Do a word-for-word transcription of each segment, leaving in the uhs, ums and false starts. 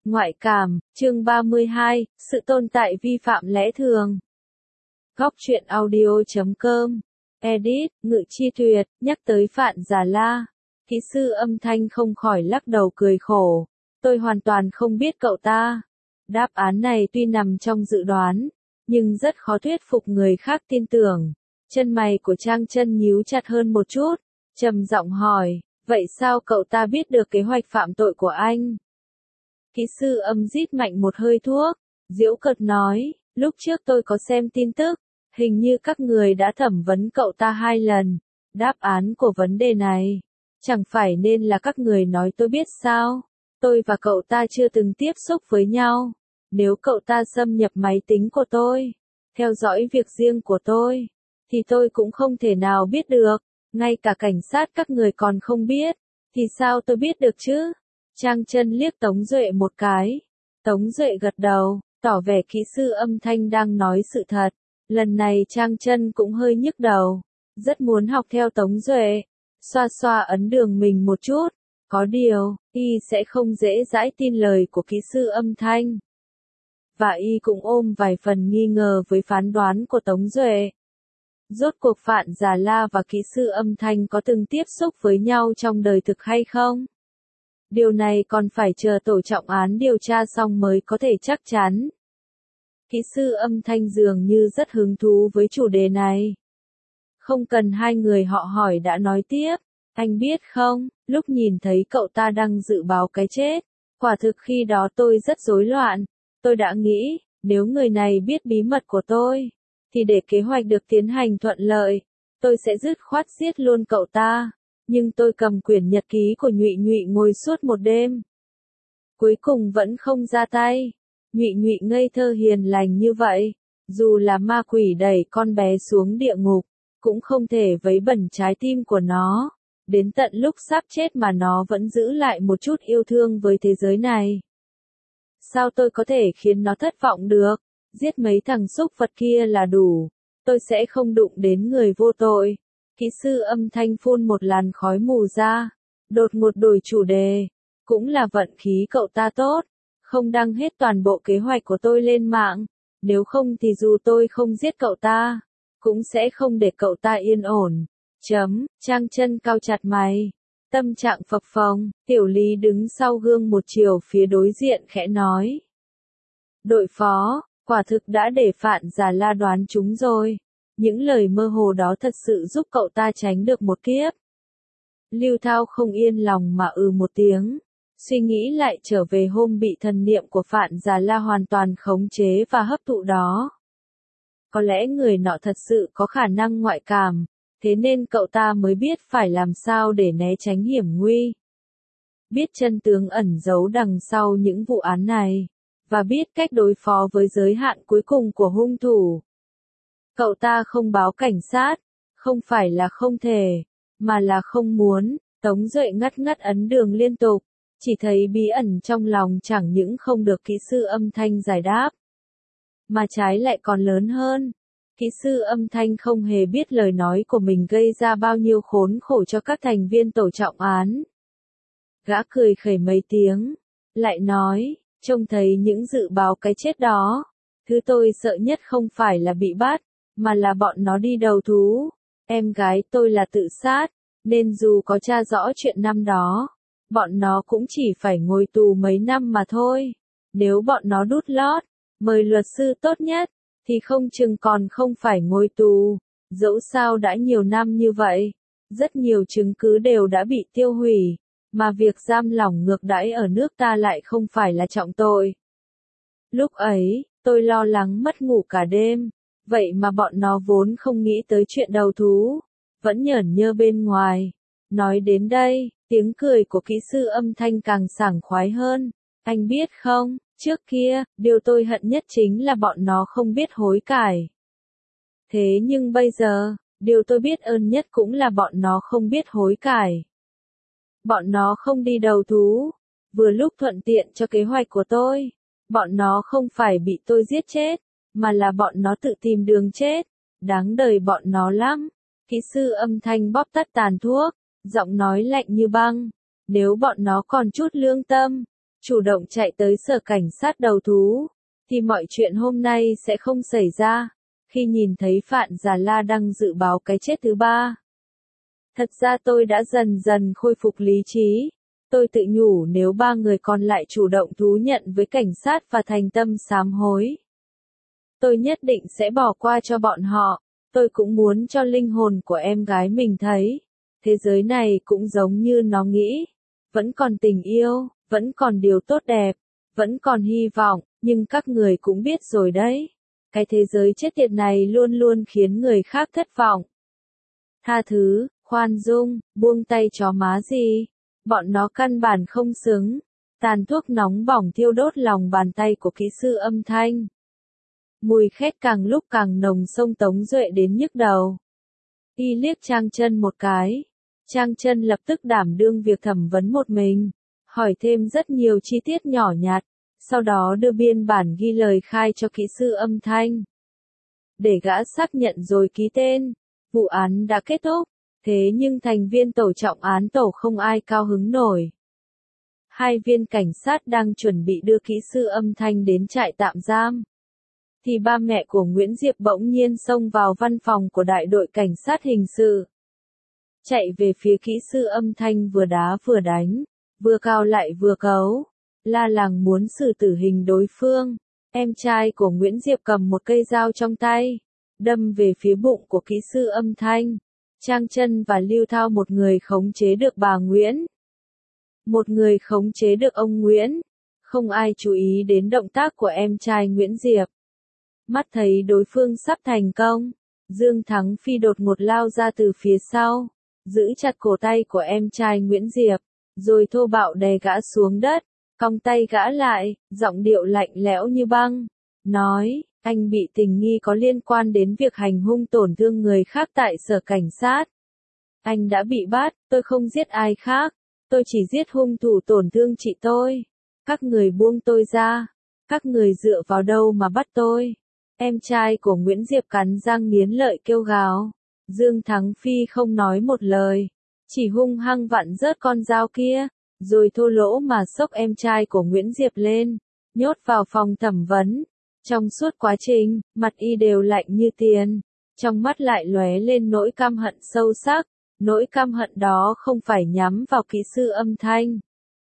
Ngoại cảm, chương ba mươi hai, sự tồn tại vi phạm lẽ thường. Góc truyện audio chấm com. Edit, Ngự Chi Tuyệt, nhắc tới Phạn Già La. Kỹ sư âm thanh không khỏi lắc đầu cười khổ. Tôi hoàn toàn không biết cậu ta. Đáp án này tuy nằm trong dự đoán, nhưng rất khó thuyết phục người khác tin tưởng. Chân mày của Trang Chân nhíu chặt hơn một chút, trầm giọng hỏi, vậy sao cậu ta biết được kế hoạch phạm tội của anh? Kỹ sư âm rít mạnh một hơi thuốc, giễu cợt nói, lúc trước tôi có xem tin tức, hình như các người đã thẩm vấn cậu ta hai lần. Đáp án của vấn đề này, chẳng phải nên là các người nói tôi biết sao? Tôi và cậu ta chưa từng tiếp xúc với nhau. Nếu cậu ta xâm nhập máy tính của tôi, theo dõi việc riêng của tôi, thì tôi cũng không thể nào biết được. Ngay cả cảnh sát các người còn không biết, thì sao tôi biết được chứ? Trang Chân liếc Tống Duệ một cái. Tống Duệ gật đầu, tỏ vẻ kỹ sư âm thanh đang nói sự thật. Lần này Trang Chân cũng hơi nhức đầu, rất muốn học theo Tống Duệ, xoa xoa ấn đường mình một chút. Có điều, y sẽ không dễ dãi tin lời của kỹ sư âm thanh. Và y cũng ôm vài phần nghi ngờ với phán đoán của Tống Duệ. Rốt cuộc Phạn Già La và kỹ sư âm thanh có từng tiếp xúc với nhau trong đời thực hay không? Điều này còn phải chờ tổ trọng án điều tra xong mới có thể chắc chắn. Kỹ sư âm thanh dường như rất hứng thú với chủ đề này. Không cần hai người họ hỏi đã nói tiếp, anh biết không, lúc nhìn thấy cậu ta đang dự báo cái chết, quả thực khi đó tôi rất rối loạn. Tôi đã nghĩ, nếu người này biết bí mật của tôi, thì để kế hoạch được tiến hành thuận lợi, tôi sẽ dứt khoát giết luôn cậu ta. Nhưng tôi cầm quyển nhật ký của Nhụy Nhụy ngồi suốt một đêm. Cuối cùng vẫn không ra tay. Nhụy Nhụy ngây thơ hiền lành như vậy, dù là ma quỷ đẩy con bé xuống địa ngục, cũng không thể vấy bẩn trái tim của nó. Đến tận lúc sắp chết mà nó vẫn giữ lại một chút yêu thương với thế giới này. Sao tôi có thể khiến nó thất vọng được? Giết mấy thằng súc vật kia là đủ. Tôi sẽ không đụng đến người vô tội. Kỹ sư âm thanh phun một làn khói mù ra, đột ngột đổi chủ đề. Cũng là vận khí cậu ta tốt, không đăng hết toàn bộ kế hoạch của tôi lên mạng. Nếu không thì dù tôi không giết cậu ta, cũng sẽ không để cậu ta yên ổn. Chấm, Trang Chân cau chặt mày. Tâm trạng phập phồng, Tiểu Lý đứng sau gương một chiều phía đối diện khẽ nói. Đội phó, quả thực đã để Phạn Già La đoán chúng rồi. Những lời mơ hồ đó thật sự giúp cậu ta tránh được một kiếp. Lưu Thao không yên lòng mà ừ một tiếng. Suy nghĩ lại trở về hôm bị thần niệm của Phạn Già La hoàn toàn khống chế và hấp thụ đó. Có lẽ người nọ thật sự có khả năng ngoại cảm, thế nên cậu ta mới biết phải làm sao để né tránh hiểm nguy. Biết chân tướng ẩn giấu đằng sau những vụ án này, và biết cách đối phó với giới hạn cuối cùng của hung thủ. Cậu ta không báo cảnh sát, không phải là không thể, mà là không muốn. Tống Duệ ngắt ngắt ấn đường liên tục, chỉ thấy bí ẩn trong lòng chẳng những không được kỹ sư âm thanh giải đáp, mà trái lại còn lớn hơn. Kỹ sư âm thanh không hề biết lời nói của mình gây ra bao nhiêu khốn khổ cho các thành viên tổ trọng án. Gã cười khẩy mấy tiếng, lại nói, trông thấy những dự báo cái chết đó, thứ tôi sợ nhất không phải là bị bắt, mà là bọn nó đi đầu thú. Em gái tôi là tự sát, nên dù có tra rõ chuyện năm đó, bọn nó cũng chỉ phải ngồi tù mấy năm mà thôi. Nếu bọn nó đút lót, mời luật sư tốt nhất, thì không chừng còn không phải ngồi tù. Dẫu sao đã nhiều năm như vậy, rất nhiều chứng cứ đều đã bị tiêu hủy, mà việc giam lỏng ngược đãi ở nước ta lại không phải là trọng tội. Lúc ấy, tôi lo lắng mất ngủ cả đêm, vậy mà bọn nó vốn không nghĩ tới chuyện đầu thú, vẫn nhởn nhơ bên ngoài. Nói đến đây, tiếng cười của kỹ sư âm thanh càng sảng khoái hơn. Anh biết không, trước kia, điều tôi hận nhất chính là bọn nó không biết hối cải. Thế nhưng bây giờ, điều tôi biết ơn nhất cũng là bọn nó không biết hối cải. Bọn nó không đi đầu thú, vừa lúc thuận tiện cho kế hoạch của tôi. Bọn nó không phải bị tôi giết chết, mà là bọn nó tự tìm đường chết. Đáng đời bọn nó lắm. Kỹ sư âm thanh bóp tắt tàn thuốc, giọng nói lạnh như băng. Nếu bọn nó còn chút lương tâm, chủ động chạy tới sở cảnh sát đầu thú, thì mọi chuyện hôm nay sẽ không xảy ra. Khi nhìn thấy Phạn Già La đang dự báo cái chết thứ ba, thật ra tôi đã dần dần khôi phục lý trí. Tôi tự nhủ nếu ba người còn lại chủ động thú nhận với cảnh sát và thành tâm sám hối, tôi nhất định sẽ bỏ qua cho bọn họ. Tôi cũng muốn cho linh hồn của em gái mình thấy, thế giới này cũng giống như nó nghĩ, vẫn còn tình yêu, vẫn còn điều tốt đẹp, vẫn còn hy vọng, nhưng các người cũng biết rồi đấy. Cái thế giới chết tiệt này luôn luôn khiến người khác thất vọng. Tha thứ, khoan dung, buông tay chó má gì. Bọn nó căn bản không xứng. Tàn thuốc nóng bỏng thiêu đốt lòng bàn tay của kỹ sư âm thanh. Mùi khét càng lúc càng nồng xông Tống Duệ đến nhức đầu. Y liếc Trang Chân một cái. Trang Chân lập tức đảm đương việc thẩm vấn một mình, hỏi thêm rất nhiều chi tiết nhỏ nhặt, sau đó đưa biên bản ghi lời khai cho kỹ sư âm thanh. Để gã xác nhận rồi ký tên, vụ án đã kết thúc, thế nhưng thành viên tổ trọng án tổ không ai cao hứng nổi. Hai viên cảnh sát đang chuẩn bị đưa kỹ sư âm thanh đến trại tạm giam, thì ba mẹ của Nguyễn Diệp bỗng nhiên xông vào văn phòng của đại đội cảnh sát hình sự. Chạy về phía kỹ sư âm thanh vừa đá vừa đánh, vừa cao lại vừa cấu, la làng muốn xử tử hình đối phương. Em trai của Nguyễn Diệp cầm một cây dao trong tay, đâm về phía bụng của kỹ sư âm thanh. Trang Chân và Lưu Thao một người khống chế được bà Nguyễn, một người khống chế được ông Nguyễn. Không ai chú ý đến động tác của em trai Nguyễn Diệp. Mắt thấy đối phương sắp thành công, Dương Thắng Phi đột ngột lao ra từ phía sau, giữ chặt cổ tay của em trai Nguyễn Diệp, rồi thô bạo đè gã xuống đất, cong tay gã lại, giọng điệu lạnh lẽo như băng, nói, anh bị tình nghi có liên quan đến việc hành hung tổn thương người khác tại sở cảnh sát. Anh đã bị bắt, tôi không giết ai khác, tôi chỉ giết hung thủ tổn thương chị tôi. Các người buông tôi ra, các người dựa vào đâu mà bắt tôi? Em trai của Nguyễn Diệp cắn răng nghiến lợi kêu gào. Dương Thắng Phi không nói một lời, chỉ hung hăng vặn rớt con dao kia, rồi thô lỗ mà xốc em trai của Nguyễn Diệp lên, nhốt vào phòng thẩm vấn. Trong suốt quá trình, mặt y đều lạnh như tiền, trong mắt lại lóe lên nỗi căm hận sâu sắc. Nỗi căm hận đó không phải nhắm vào kỹ sư âm thanh,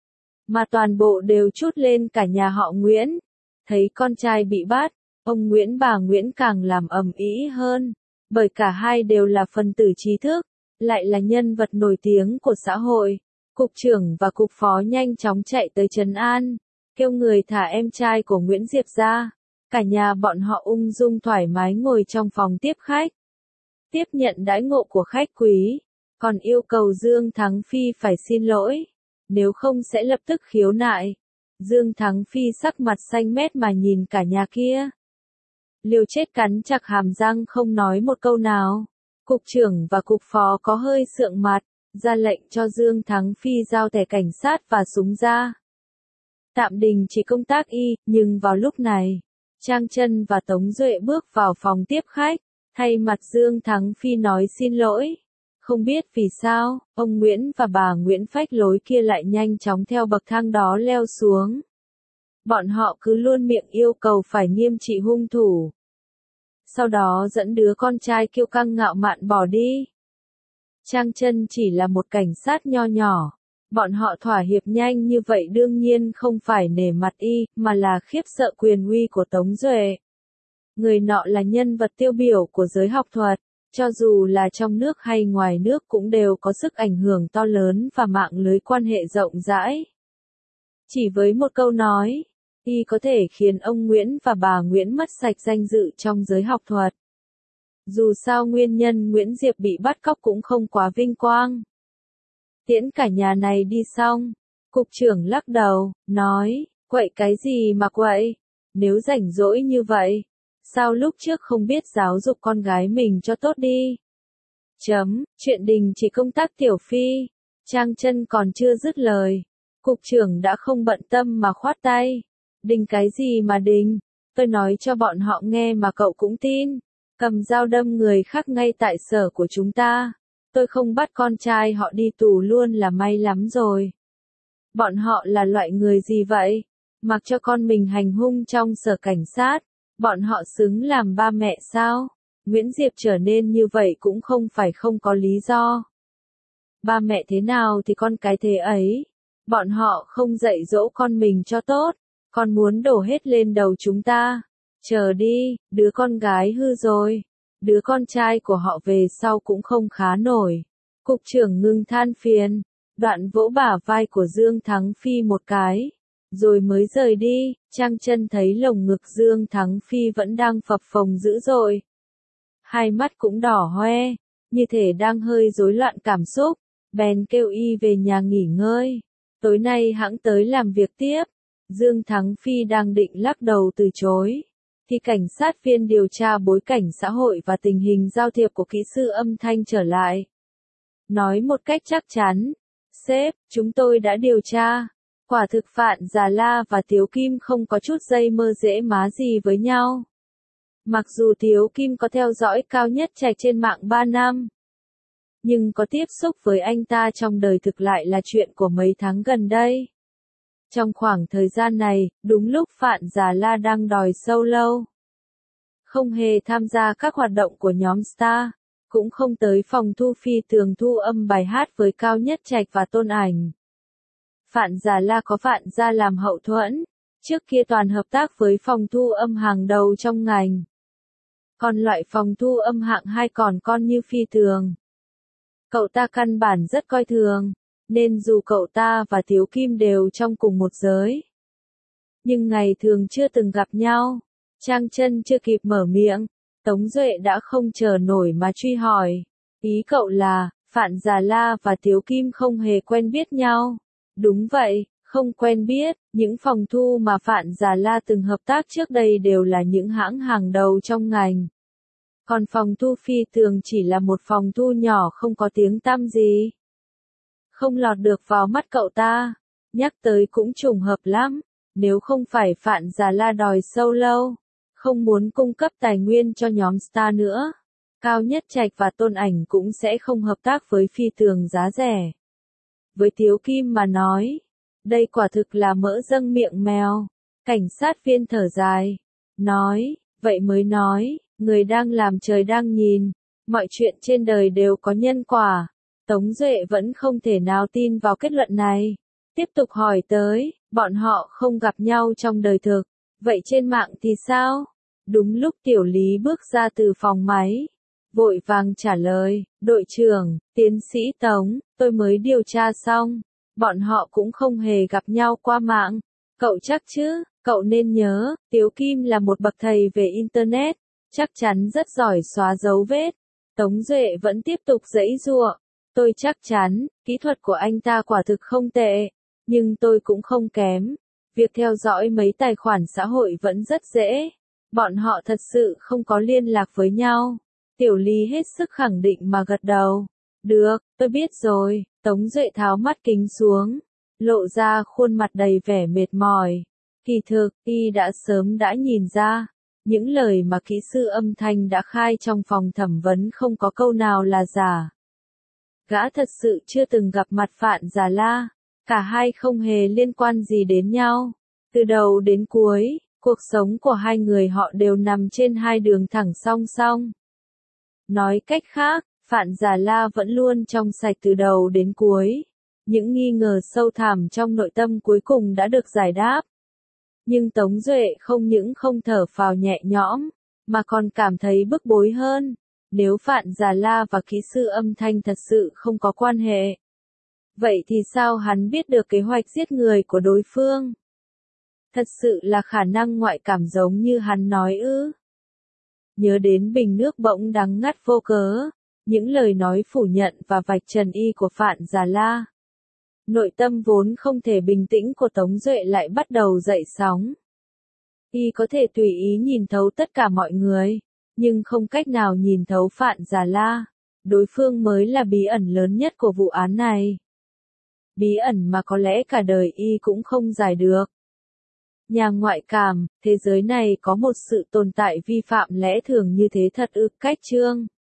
mà toàn bộ đều trút lên cả nhà họ Nguyễn. Thấy con trai bị bắt, ông Nguyễn bà Nguyễn càng làm ầm ĩ hơn, bởi cả hai đều là phần tử trí thức, lại là nhân vật nổi tiếng của xã hội. Cục trưởng và cục phó nhanh chóng chạy tới trấn an, kêu người thả em trai của Nguyễn Diệp ra. Cả nhà bọn họ ung dung thoải mái ngồi trong phòng tiếp khách, tiếp nhận đãi ngộ của khách quý, còn yêu cầu Dương Thắng Phi phải xin lỗi, nếu không sẽ lập tức khiếu nại. Dương Thắng Phi sắc mặt xanh mét mà nhìn cả nhà kia. Liều chết cắn chặt hàm răng không nói một câu nào. Cục trưởng và cục phó có hơi sượng mặt, ra lệnh cho Dương Thắng Phi giao thẻ cảnh sát và súng ra. Tạm đình chỉ công tác y, nhưng vào lúc này, Trang Chân và Tống Duệ bước vào phòng tiếp khách, thay mặt Dương Thắng Phi nói xin lỗi. Không biết vì sao, ông Nguyễn và bà Nguyễn phách lối kia lại nhanh chóng theo bậc thang đó leo xuống. Bọn họ cứ luôn miệng yêu cầu phải nghiêm trị hung thủ. Sau đó dẫn đứa con trai kiêu căng ngạo mạn bỏ đi. Trang Chân chỉ là một cảnh sát nho nhỏ. Bọn họ thỏa hiệp nhanh như vậy đương nhiên không phải nể mặt y, mà là khiếp sợ quyền uy của Tống Duệ. Người nọ là nhân vật tiêu biểu của giới học thuật, cho dù là trong nước hay ngoài nước cũng đều có sức ảnh hưởng to lớn và mạng lưới quan hệ rộng rãi. Chỉ với một câu nói, y có thể khiến ông Nguyễn và bà Nguyễn mất sạch danh dự trong giới học thuật. Dù sao nguyên nhân Nguyễn Diệp bị bắt cóc cũng không quá vinh quang. Tiễn cả nhà này đi xong, cục trưởng lắc đầu, nói, quậy cái gì mà quậy, nếu rảnh rỗi như vậy, sao lúc trước không biết giáo dục con gái mình cho tốt đi. Chấm, chuyện đình chỉ công tác Tiểu Phi. Trang Chân còn chưa dứt lời, cục trưởng đã không bận tâm mà khoát tay. Đình cái gì mà đình, tôi nói cho bọn họ nghe mà cậu cũng tin. Cầm dao đâm người khác ngay tại sở của chúng ta. Tôi không bắt con trai họ đi tù luôn là may lắm rồi. Bọn họ là loại người gì vậy? Mặc cho con mình hành hung trong sở cảnh sát, bọn họ xứng làm ba mẹ sao? Nguyễn Diệp trở nên như vậy cũng không phải không có lý do. Ba mẹ thế nào thì con cái thế ấy. Bọn họ không dạy dỗ con mình cho tốt, con muốn đổ hết lên đầu chúng ta. Chờ đi, đứa con gái hư rồi. Đứa con trai của họ về sau cũng không khá nổi. Cục trưởng ngưng than phiền, đoạn vỗ bả vai của Dương Thắng Phi một cái, rồi mới rời đi. Trang Chân thấy lồng ngực Dương Thắng Phi vẫn đang phập phồng dữ dội. Hai mắt cũng đỏ hoe, như thể đang hơi rối loạn cảm xúc, bèn kêu y về nhà nghỉ ngơi. Tối nay hãng tới làm việc tiếp. Dương Thắng Phi đang định lắc đầu từ chối, thì cảnh sát viên điều tra bối cảnh xã hội và tình hình giao thiệp của kỹ sư âm thanh trở lại. Nói một cách chắc chắn, sếp, chúng tôi đã điều tra. Quả thực Phạn Già La và Tiếu Kim không có chút dây mơ dễ má gì với nhau. Mặc dù Tiếu Kim có theo dõi Cao Nhất Trạch trên mạng ba năm, nhưng có tiếp xúc với anh ta trong đời thực lại là chuyện của mấy tháng gần đây. Trong khoảng thời gian này, đúng lúc Phạn Già La đang đòi solo, không hề tham gia các hoạt động của nhóm Star, cũng không tới phòng thu phi tường thu âm bài hát với Cao Nhất Trạch và Tôn Ảnh. Phạn Già La có Phạn Gia làm hậu thuẫn, trước kia toàn hợp tác với phòng thu âm hàng đầu trong ngành. Còn loại phòng thu âm hạng hai còn con như phi tường, cậu ta căn bản rất coi thường, nên dù cậu ta và Tiếu Kim đều trong cùng một giới, nhưng ngày thường chưa từng gặp nhau. Trang Chân chưa kịp mở miệng, Tống Duệ đã không chờ nổi mà truy hỏi. Ý cậu là, Phạn Già La và Tiếu Kim không hề quen biết nhau? Đúng vậy, không quen biết, những phòng thu mà Phạn Già La từng hợp tác trước đây đều là những hãng hàng đầu trong ngành. Còn phòng thu phi tường chỉ là một phòng thu nhỏ không có tiếng tăm gì. Không lọt được vào mắt cậu ta. Nhắc tới cũng trùng hợp lắm, nếu không phải Phạn Già La đòi solo, không muốn cung cấp tài nguyên cho nhóm Star nữa, Cao Nhất Trạch và Tôn Ảnh cũng sẽ không hợp tác với phi tường giá rẻ. Với Tiếu Kim mà nói, đây quả thực là mỡ dâng miệng mèo. Cảnh sát viên thở dài, nói, vậy mới nói, người đang làm trời đang nhìn, mọi chuyện trên đời đều có nhân quả. Tống Duệ vẫn không thể nào tin vào kết luận này. Tiếp tục hỏi tới, bọn họ không gặp nhau trong đời thực, vậy trên mạng thì sao? Đúng lúc Tiểu Lý bước ra từ phòng máy, vội vàng trả lời, đội trưởng, tiến sĩ Tống, tôi mới điều tra xong, bọn họ cũng không hề gặp nhau qua mạng. Cậu chắc chứ, cậu nên nhớ, Tiếu Kim là một bậc thầy về Internet, chắc chắn rất giỏi xóa dấu vết. Tống Duệ vẫn tiếp tục giãy giụa, tôi chắc chắn, kỹ thuật của anh ta quả thực không tệ, nhưng tôi cũng không kém. Việc theo dõi mấy tài khoản xã hội vẫn rất dễ, bọn họ thật sự không có liên lạc với nhau. Tiểu Lý hết sức khẳng định mà gật đầu. Được, tôi biết rồi. Tống Duệ tháo mắt kính xuống, lộ ra khuôn mặt đầy vẻ mệt mỏi. Kỳ thực, y đã sớm đã nhìn ra, những lời mà kỹ sư âm thanh đã khai trong phòng thẩm vấn không có câu nào là giả. Gã thật sự chưa từng gặp mặt Phạn Già La, cả hai không hề liên quan gì đến nhau. Từ đầu đến cuối, cuộc sống của hai người họ đều nằm trên hai đường thẳng song song. Nói cách khác, Phạn Già La vẫn luôn trong sạch từ đầu đến cuối. Những nghi ngờ sâu thẳm trong nội tâm cuối cùng đã được giải đáp. Nhưng Tống Duệ không những không thở phào nhẹ nhõm, mà còn cảm thấy bức bối hơn. Nếu Phạn Già La và kỹ sư âm thanh thật sự không có quan hệ, vậy thì sao hắn biết được kế hoạch giết người của đối phương? Thật sự là khả năng ngoại cảm giống như hắn nói ư? Nhớ đến bình nước bỗng đắng ngắt vô cớ, những lời nói phủ nhận và vạch trần y của Phạn Già La. Nội tâm vốn không thể bình tĩnh của Tống Duệ lại bắt đầu dậy sóng. Y có thể tùy ý nhìn thấu tất cả mọi người, nhưng không cách nào nhìn thấu Phạn Già La. Đối phương mới là bí ẩn lớn nhất của vụ án này. Bí ẩn mà có lẽ cả đời y cũng không giải được. Nhà ngoại cảm, thế giới này có một sự tồn tại vi phạm lẽ thường như thế thật ư? Cách chương